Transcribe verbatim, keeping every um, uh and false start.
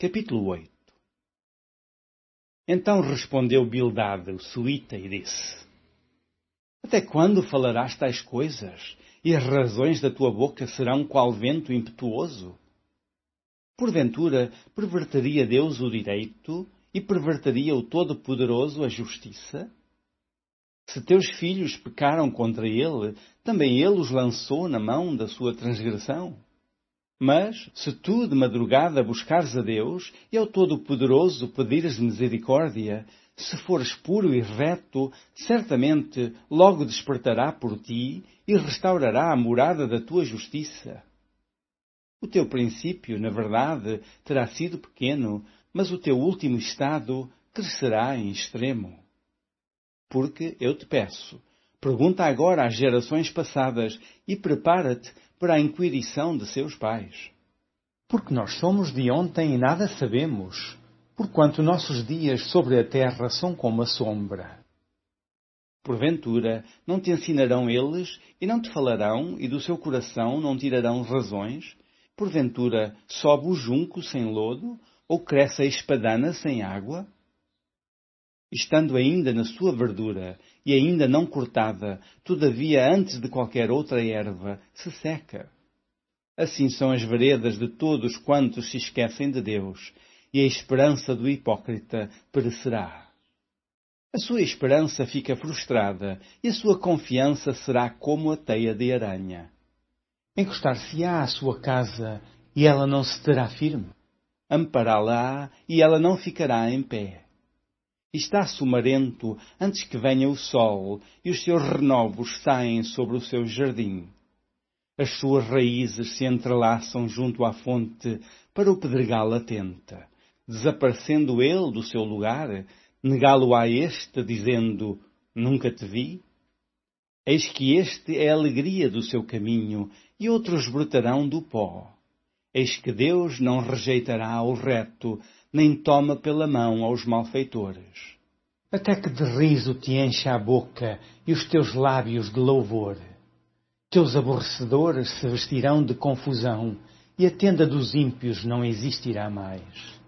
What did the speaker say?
Capítulo oito. Então respondeu Bildade, o suíta, e disse: Até quando falarás tais coisas, e as razões da tua boca serão qual vento impetuoso? Porventura, perverteria Deus o direito, e perverteria o Todo-Poderoso a justiça? Se teus filhos pecaram contra ele, também ele os lançou na mão da sua transgressão? Mas, se tu de madrugada buscares a Deus, e ao Todo-Poderoso pedires misericórdia, se fores puro e reto, certamente logo despertará por ti e restaurará a morada da tua justiça. O teu princípio, na verdade, terá sido pequeno, mas o teu último estado crescerá em extremo. Porque, eu te peço, pergunta agora às gerações passadas e prepara-te para a inquirição de seus pais. Porque nós somos de ontem e nada sabemos, porquanto nossos dias sobre a terra são como a sombra. Porventura, não te ensinarão eles, e não te falarão, e do seu coração não tirarão razões? Porventura, sobe o junco sem lodo, ou cresce a espadana sem água? Estando ainda na sua verdura, e ainda não cortada, todavia antes de qualquer outra erva, se seca. Assim são as veredas de todos quantos se esquecem de Deus, e a esperança do hipócrita perecerá. A sua esperança fica frustrada, e a sua confiança será como a teia de aranha. Encostar-se-á à sua casa, e ela não se terá firme. Ampará-la-á, e ela não ficará em pé. Está sumarento antes que venha o sol, e os seus renovos saem sobre o seu jardim. As suas raízes se entrelaçam junto à fonte para o pedregal latente. Desaparecendo ele do seu lugar, negá-lo-á este, dizendo, nunca te vi? Eis que este é a alegria do seu caminho, e outros brotarão do pó. Eis que Deus não rejeitará o reto, nem toma pela mão aos malfeitores. Até que de riso te encha a boca e os teus lábios de louvor. Teus aborrecedores se vestirão de confusão, e a tenda dos ímpios não existirá mais.